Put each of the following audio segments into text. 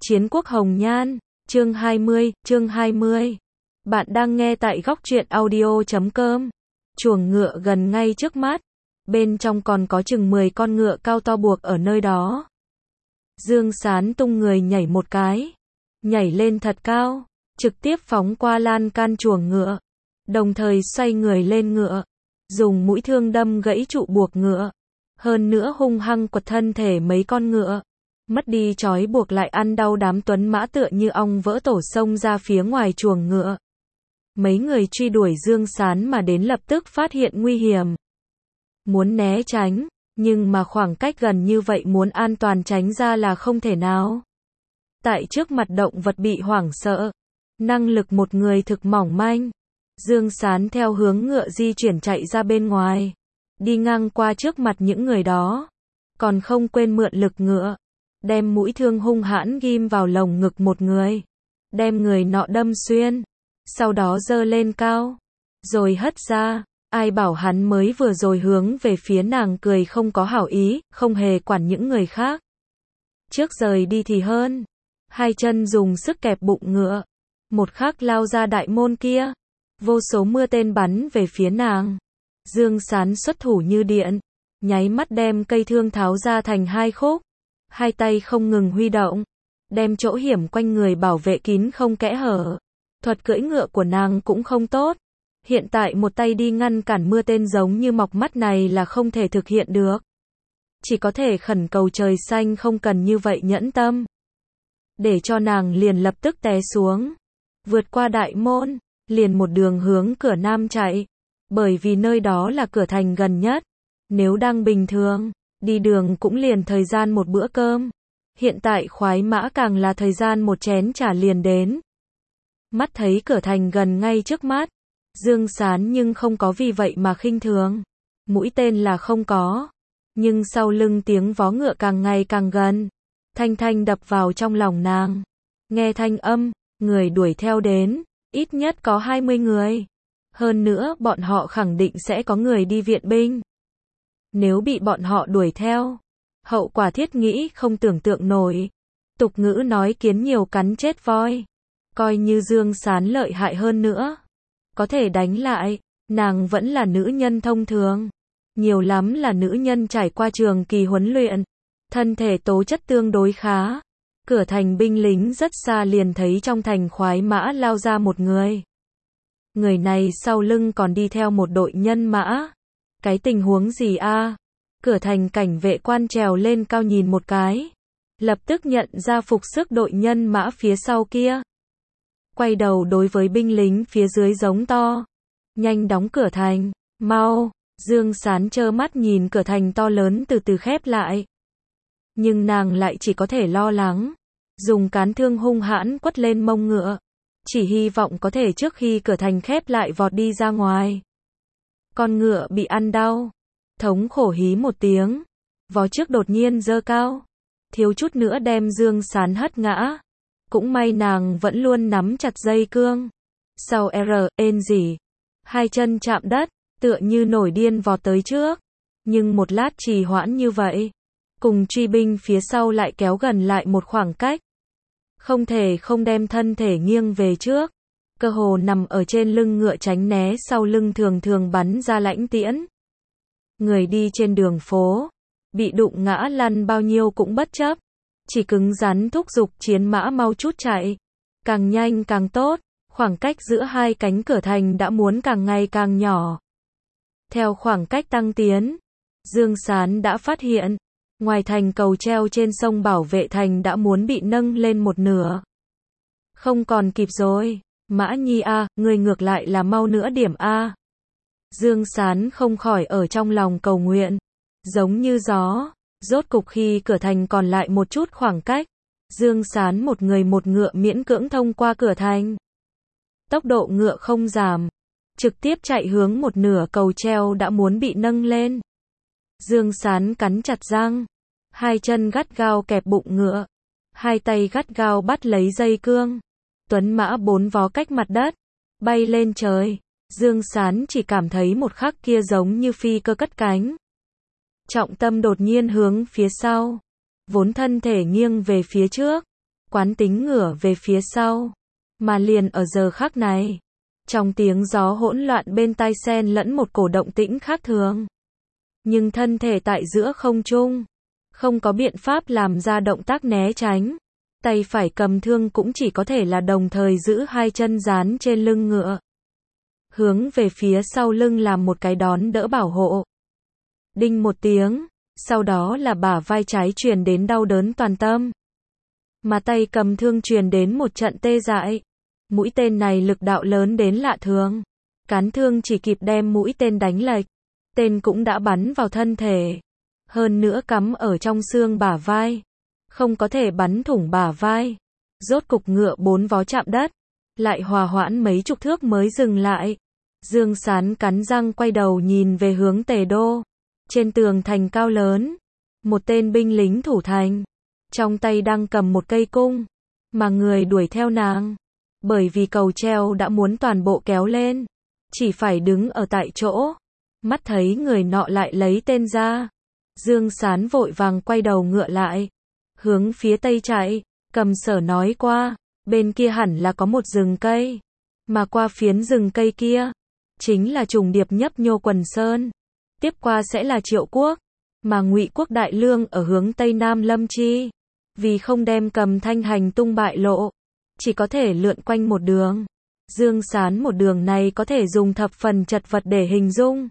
Chiến quốc hồng nhan, chương 20. Bạn đang nghe tại góc truyện audio.com. Chuồng ngựa gần ngay trước mắt, bên trong còn có chừng 10 con ngựa cao to buộc ở nơi đó. Dương Sán tung người nhảy một cái, nhảy lên thật cao, trực tiếp phóng qua lan can chuồng ngựa, đồng thời xoay người lên ngựa, dùng mũi thương đâm gãy trụ buộc ngựa, hơn nữa hung hăng quật thân thể mấy con ngựa. Mất đi trói buộc lại ăn đau đám tuấn mã tựa như ong vỡ tổ xông ra phía ngoài chuồng ngựa. Mấy người truy đuổi Dương Sán mà đến lập tức phát hiện nguy hiểm. Muốn né tránh, nhưng mà khoảng cách gần như vậy muốn an toàn tránh ra là không thể nào. Tại trước mặt động vật bị hoảng sợ, năng lực một người thực mỏng manh. Dương Sán theo hướng ngựa di chuyển chạy ra bên ngoài, đi ngang qua trước mặt những người đó, còn không quên mượn lực ngựa, đem mũi thương hung hãn ghim vào lồng ngực một người, đem người nọ đâm xuyên, sau đó giơ lên cao, rồi hất ra. Ai bảo hắn mới vừa rồi hướng về phía nàng cười không có hảo ý, không hề quản những người khác. Trước rời đi thì hơn, hai chân dùng sức kẹp bụng ngựa, một khắc lao ra đại môn kia, vô số mưa tên bắn về phía nàng. Dương Sán xuất thủ như điện, nháy mắt đem cây thương tháo ra thành hai khúc, hai tay không ngừng huy động, đem chỗ hiểm quanh người bảo vệ kín không kẽ hở. Thuật cưỡi ngựa của nàng cũng không tốt, hiện tại một tay đi ngăn cản mưa tên giống như mọc mắt này là không thể thực hiện được. Chỉ có thể khẩn cầu trời xanh không cần như vậy nhẫn tâm, để cho nàng liền lập tức té xuống, vượt qua đại môn, liền một đường hướng cửa nam chạy, bởi vì nơi đó là cửa thành gần nhất. Nếu đang bình thường, đi đường cũng liền thời gian một bữa cơm, hiện tại khoái mã càng là thời gian một chén trà liền đến. Mắt thấy cửa thành gần ngay trước mắt, Dương Sán nhưng không có vì vậy mà khinh thường. Mũi tên là không có, nhưng sau lưng tiếng vó ngựa càng ngày càng gần, thanh thanh đập vào trong lòng nàng. Nghe thanh âm, người đuổi theo đến, ít nhất có 20 người. Hơn nữa bọn họ khẳng định sẽ có người đi viện binh. Nếu bị bọn họ đuổi theo, hậu quả thiết nghĩ không tưởng tượng nổi. Tục ngữ nói kiến nhiều cắn chết voi. Coi như Dương Sán lợi hại hơn nữa, có thể đánh lại, nàng vẫn là nữ nhân thông thường. Nhiều lắm là nữ nhân trải qua trường kỳ huấn luyện, thân thể tố chất tương đối khá. Cửa thành binh lính rất xa liền thấy trong thành khoái mã lao ra một người. Người này sau lưng còn đi theo một đội nhân mã. Cái tình huống gì a? Cửa thành cảnh vệ quan trèo lên cao nhìn một cái, lập tức nhận ra phục sức đội nhân mã phía sau kia. Quay đầu đối với binh lính phía dưới giống to, nhanh đóng cửa thành, mau. Dương Sán trơ mắt nhìn cửa thành to lớn từ từ khép lại. Nhưng nàng lại chỉ có thể lo lắng, dùng cán thương hung hãn quất lên mông ngựa, chỉ hy vọng có thể trước khi cửa thành khép lại vọt đi ra ngoài. Con ngựa bị ăn đau, thống khổ hí một tiếng, vó trước đột nhiên giơ cao, thiếu chút nữa đem Dương Sán hất ngã. Cũng may nàng vẫn luôn nắm chặt dây cương. Sau gì, hai chân chạm đất, tựa như nổi điên vọt tới trước. Nhưng một lát trì hoãn như vậy, cùng truy binh phía sau lại kéo gần lại một khoảng cách. Không thể không đem thân thể nghiêng về trước, cơ hồ nằm ở trên lưng ngựa tránh né sau lưng thường thường bắn ra lãnh tiễn. Người đi trên đường phố, bị đụng ngã lăn bao nhiêu cũng bất chấp, chỉ cứng rắn thúc giục chiến mã mau chút chạy, càng nhanh càng tốt. Khoảng cách giữa hai cánh cửa thành đã muốn càng ngày càng nhỏ. Theo khoảng cách tăng tiến, Dương Sán đã phát hiện, ngoài thành cầu treo trên sông bảo vệ thành đã muốn bị nâng lên một nửa. Không còn kịp rồi, Mã Nhi a, người ngược lại là mau nữa điểm a. Dương Sán không khỏi ở trong lòng cầu nguyện, giống như gió. Rốt cục khi cửa thành còn lại một chút khoảng cách, Dương Sán một người một ngựa miễn cưỡng thông qua cửa thành. Tốc độ ngựa không giảm, trực tiếp chạy hướng một nửa cầu treo đã muốn bị nâng lên. Dương Sán cắn chặt răng, hai chân gắt gao kẹp bụng ngựa, hai tay gắt gao bắt lấy dây cương. Tuấn mã bốn vó cách mặt đất, bay lên trời. Dương Sán chỉ cảm thấy một khắc kia giống như phi cơ cất cánh. Trọng tâm đột nhiên hướng phía sau, vốn thân thể nghiêng về phía trước, quán tính ngửa về phía sau. Mà liền ở giờ khắc này, trong tiếng gió hỗn loạn bên tai xen lẫn một cổ động tĩnh khác thường. Nhưng thân thể tại giữa không trung, không có biện pháp làm ra động tác né tránh. Tay phải cầm thương cũng chỉ có thể là đồng thời giữ hai chân dán trên lưng ngựa. Hướng về phía sau lưng làm một cái đón đỡ bảo hộ. Đinh một tiếng, sau đó là bả vai trái truyền đến đau đớn toàn tâm. Mà tay cầm thương truyền đến một trận tê dại. Mũi tên này lực đạo lớn đến lạ thường. Cán thương chỉ kịp đem mũi tên đánh lệch. Tên cũng đã bắn vào thân thể. Hơn nữa cắm ở trong xương bả vai. Không có thể bắn thủng bả vai. Rốt cục ngựa bốn vó chạm đất. Lại hòa hoãn mấy chục thước mới dừng lại. Dương Sán cắn răng quay đầu nhìn về hướng Tề Đô. Trên tường thành cao lớn, một tên binh lính thủ thành, trong tay đang cầm một cây cung, mà người đuổi theo nàng. Bởi vì cầu treo đã muốn toàn bộ kéo lên, chỉ phải đứng ở tại chỗ. Mắt thấy người nọ lại lấy tên ra. Dương Sán vội vàng quay đầu ngựa lại, hướng phía tây chạy, cầm sở nói qua, bên kia hẳn là có một rừng cây, mà qua phiến rừng cây kia, chính là trùng điệp nhấp Nhô Quần Sơn. Tiếp qua sẽ là Triệu Quốc, mà Ngụy Quốc Đại Lương ở hướng tây nam Lâm Chi, vì không đem Cầm Thanh hành tung bại lộ, chỉ có thể lượn quanh một đường. Dương Sán một đường này có thể dùng thập phần chật vật để hình dung.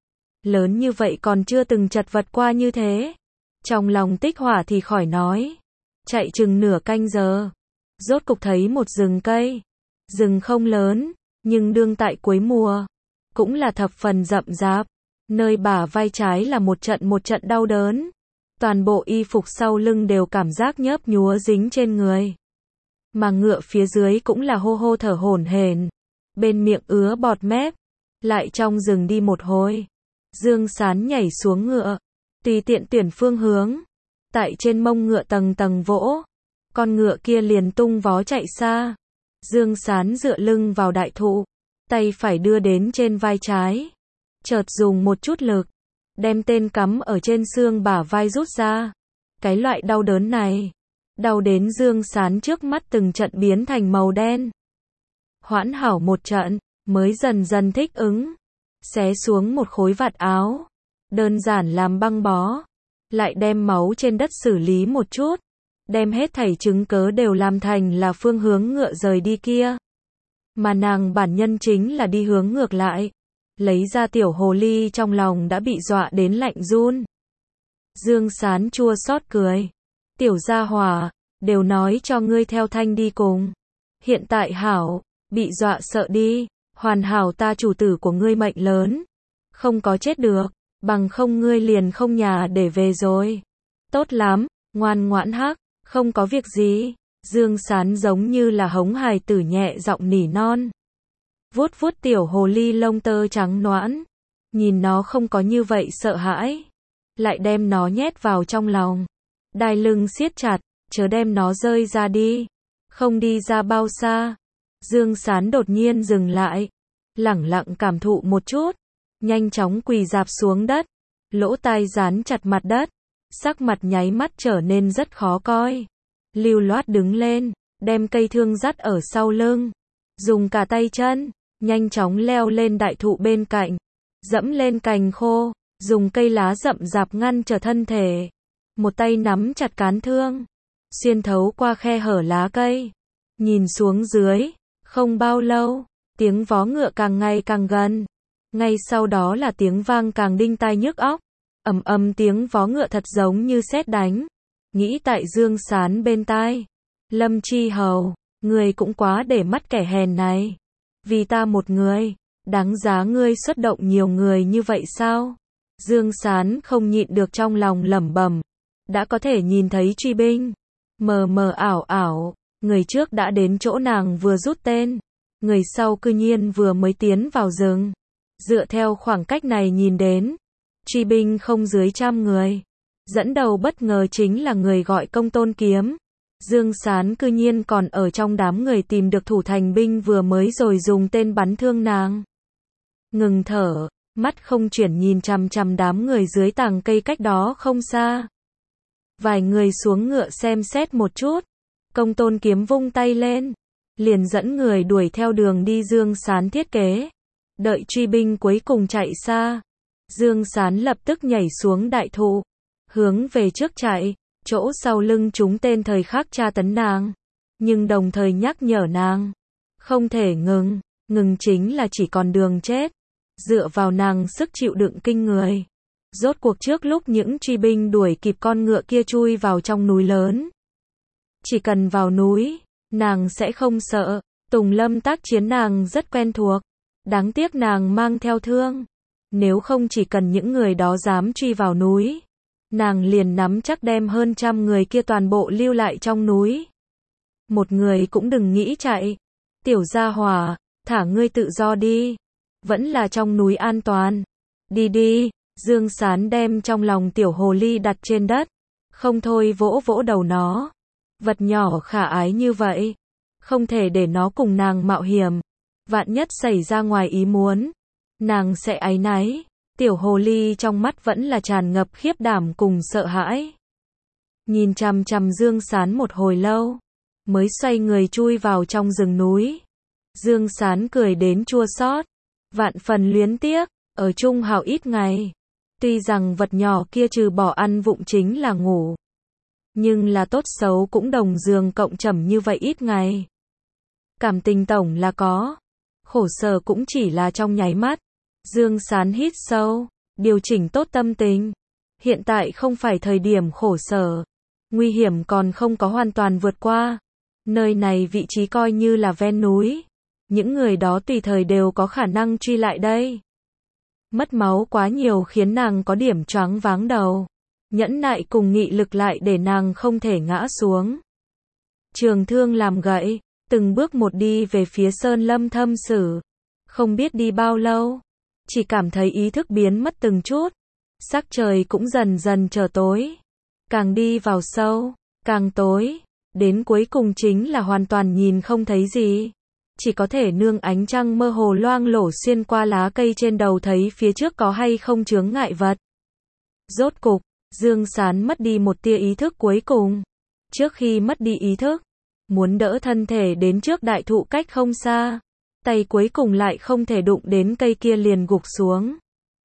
Lớn như vậy còn chưa từng chật vật qua như thế. Trong lòng Tích Hỏa thì khỏi nói. Chạy chừng nửa canh giờ, rốt cục thấy một rừng cây. Rừng không lớn, nhưng đương tại cuối mùa, cũng là thập phần rậm rạp. Nơi bả vai trái là một trận đau đớn. Toàn bộ y phục sau lưng đều cảm giác nhớp nhúa dính trên người. Mà ngựa phía dưới cũng là hô hô thở hổn hển, bên miệng ứa bọt mép. Lại trong rừng đi một hồi, Dương Sán nhảy xuống ngựa, tùy tiện tuyển phương hướng. Tại trên mông ngựa tầng tầng vỗ, con ngựa kia liền tung vó chạy xa. Dương Sán dựa lưng vào đại thụ, tay phải đưa đến trên vai trái. Chợt dùng một chút lực, đem tên cắm ở trên xương bả vai rút ra. Cái loại đau đớn này, đau đến Dương Sán trước mắt từng trận biến thành màu đen. Hoãn hảo một trận, mới dần dần thích ứng. Xé xuống một khối vạt áo, đơn giản làm băng bó. Lại đem máu trên đất xử lý một chút. Đem hết thảy chứng cớ đều làm thành là phương hướng ngựa rời đi kia. Mà nàng bản nhân chính là đi hướng ngược lại. Lấy ra tiểu hồ ly trong lòng đã bị dọa đến lạnh run. Dương Sán chua xót cười. Tiểu gia hỏa, đều nói cho ngươi theo Thanh đi cùng. Hiện tại hảo, bị dọa sợ đi. Hoàn hảo ta chủ tử của ngươi mệnh lớn. Không có chết được, bằng không ngươi liền không nhà để về rồi. Tốt lắm, ngoan ngoãn hắc, không có việc gì. Dương Sán giống như là hống hài tử nhẹ giọng nỉ non. Vuốt vuốt tiểu hồ ly lông tơ trắng nõn, nhìn nó không có như vậy sợ hãi, lại đem nó nhét vào trong lòng. Đai lưng siết chặt, chớ đem nó rơi ra đi. Không đi ra bao xa, Dương Sán đột nhiên dừng lại, lẳng lặng cảm thụ một chút, nhanh chóng quỳ rạp xuống đất, lỗ tai dán chặt mặt đất, sắc mặt nháy mắt trở nên rất khó coi. Lưu loát đứng lên, đem cây thương dắt ở sau lưng, dùng cả tay chân, nhanh chóng leo lên đại thụ bên cạnh, dẫm lên cành khô, dùng cây lá rậm rạp ngăn trở thân thể. Một tay nắm chặt cán thương, xuyên thấu qua khe hở lá cây, nhìn xuống dưới, không bao lâu, tiếng vó ngựa càng ngày càng gần. Ngay sau đó là tiếng vang càng đinh tai nhức óc, ầm ầm tiếng vó ngựa thật giống như sét đánh. Nghĩ tại Dương Sán bên tai, Lâm Chi Hầu, người cũng quá để mắt kẻ hèn này. Vì ta một người, đáng giá ngươi xuất động nhiều người như vậy sao? Dương Sán không nhịn được trong lòng lẩm bẩm. Đã có thể nhìn thấy truy binh, mờ mờ ảo ảo, người trước đã đến chỗ nàng vừa rút tên, người sau cư nhiên vừa mới tiến vào rừng. Dựa theo khoảng cách này nhìn đến, truy binh không dưới 100 người. Dẫn đầu bất ngờ chính là người gọi Công Tôn Kiếm. Dương Sán cư nhiên còn ở trong đám người tìm được thủ thành binh vừa mới rồi dùng tên bắn thương nàng. Ngừng thở, mắt không chuyển nhìn chằm chằm đám người dưới tàng cây cách đó không xa. Vài người xuống ngựa xem xét một chút, Công Tôn Kiếm vung tay lên, liền dẫn người đuổi theo đường đi Dương Sán thiết kế. Đợi truy binh cuối cùng chạy xa, Dương Sán lập tức nhảy xuống đại thụ, hướng về trước chạy, chỗ sau lưng chúng tên thời khắc tra tấn nàng, nhưng đồng thời nhắc nhở nàng, không thể ngừng chính là chỉ còn đường chết. Dựa vào nàng sức chịu đựng kinh người, rốt cuộc trước lúc những truy binh đuổi kịp con ngựa kia chui vào trong núi lớn. Chỉ cần vào núi, nàng sẽ không sợ. Tùng Lâm tác chiến nàng rất quen thuộc, đáng tiếc nàng mang theo thương. Nếu không chỉ cần những người đó dám truy vào núi, nàng liền nắm chắc đem hơn 100 người kia toàn bộ lưu lại trong núi. Một người cũng đừng nghĩ chạy. Tiểu gia hỏa, thả ngươi tự do đi. Vẫn là trong núi an toàn. Đi đi. Dương Sán đem trong lòng tiểu hồ ly đặt trên đất, không thôi vỗ vỗ đầu nó. Vật nhỏ khả ái như vậy, không thể để nó cùng nàng mạo hiểm. Vạn nhất xảy ra ngoài ý muốn, nàng sẽ áy náy. Tiểu hồ ly trong mắt vẫn là tràn ngập khiếp đảm cùng sợ hãi. Nhìn chằm chằm Dương Sán một hồi lâu, mới xoay người chui vào trong rừng núi. Dương Sán cười đến chua xót, vạn phần luyến tiếc, ở chung hào ít ngày. Tuy rằng vật nhỏ kia trừ bỏ ăn vụng chính là ngủ, nhưng là tốt xấu cũng đồng giường cộng trầm như vậy ít ngày. Cảm tình tổng là có, khổ sở cũng chỉ là trong nháy mắt. Dương Sán hít sâu, điều chỉnh tốt tâm tình. Hiện tại không phải thời điểm khổ sở, nguy hiểm còn không có hoàn toàn vượt qua. Nơi này vị trí coi như là ven núi, những người đó tùy thời đều có khả năng truy lại đây. Mất máu quá nhiều khiến nàng có điểm choáng váng đầu. Nhẫn nại cùng nghị lực lại để nàng không thể ngã xuống. Trường thương làm gậy, từng bước một đi về phía sơn lâm thâm sử. Không biết đi bao lâu, chỉ cảm thấy ý thức biến mất từng chút. Sắc trời cũng dần dần trở tối. Càng đi vào sâu, càng tối. Đến cuối cùng chính là hoàn toàn nhìn không thấy gì. Chỉ có thể nương ánh trăng mơ hồ loang lổ xuyên qua lá cây trên đầu thấy phía trước có hay không chướng ngại vật. Rốt cục, Dương Sán mất đi một tia ý thức cuối cùng. Trước khi mất đi ý thức, muốn đỡ thân thể đến trước đại thụ cách không xa, tay cuối cùng lại không thể đụng đến cây kia liền gục xuống.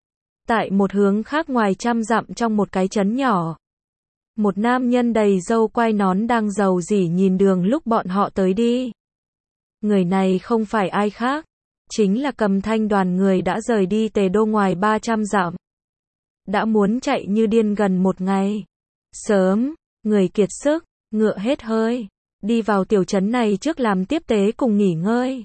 Tại một hướng khác ngoài 100 dặm trong một cái trấn nhỏ, một nam nhân đầy râu quai nón đang rầu rĩ nhìn đường lúc bọn họ tới đi. Người này không phải ai khác, chính là Cầm Thanh đoàn người đã rời đi Tề Đô ngoài 300 dặm. Đã muốn chạy như điên gần một ngày. Sớm, người kiệt sức, ngựa hết hơi, đi vào tiểu trấn này trước làm tiếp tế cùng nghỉ ngơi.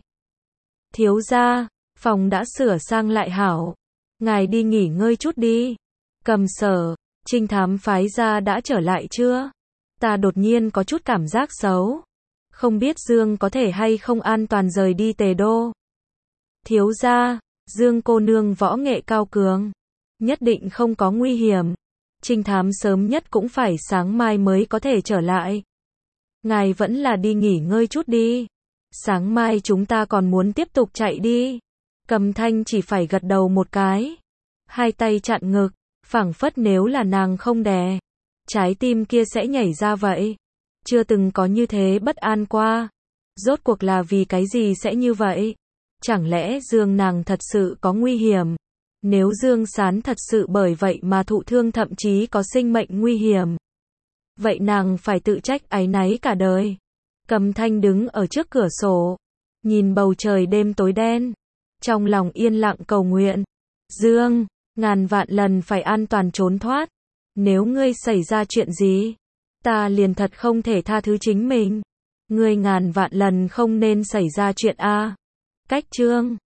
Thiếu gia, phòng đã sửa sang lại hảo, ngài đi nghỉ ngơi chút đi. Cầm Sở, trinh thám phái ra đã trở lại chưa? Ta đột nhiên có chút cảm giác xấu. Không biết Dương có thể hay không an toàn rời đi Tề Đô. Thiếu gia, Dương cô nương võ nghệ cao cường, nhất định không có nguy hiểm. Trinh thám sớm nhất cũng phải sáng mai mới có thể trở lại. Ngài vẫn là đi nghỉ ngơi chút đi. Sáng mai chúng ta còn muốn tiếp tục chạy đi. Cầm Thanh chỉ phải gật đầu một cái. Hai tay chặn ngực, phảng phất nếu là nàng không đè, trái tim kia sẽ nhảy ra vậy. Chưa từng có như thế bất an qua. Rốt cuộc là vì cái gì sẽ như vậy? Chẳng lẽ Dương nàng thật sự có nguy hiểm? Nếu Dương Sán thật sự bởi vậy mà thụ thương thậm chí có sinh mệnh nguy hiểm, vậy nàng phải tự trách áy náy cả đời. Cầm Thanh đứng ở trước cửa sổ, nhìn bầu trời đêm tối đen, trong lòng yên lặng cầu nguyện. Dương, ngàn vạn lần phải an toàn trốn thoát. Nếu ngươi xảy ra chuyện gì, ta liền thật không thể tha thứ chính mình. Ngươi ngàn vạn lần không nên xảy ra chuyện a. Cách chương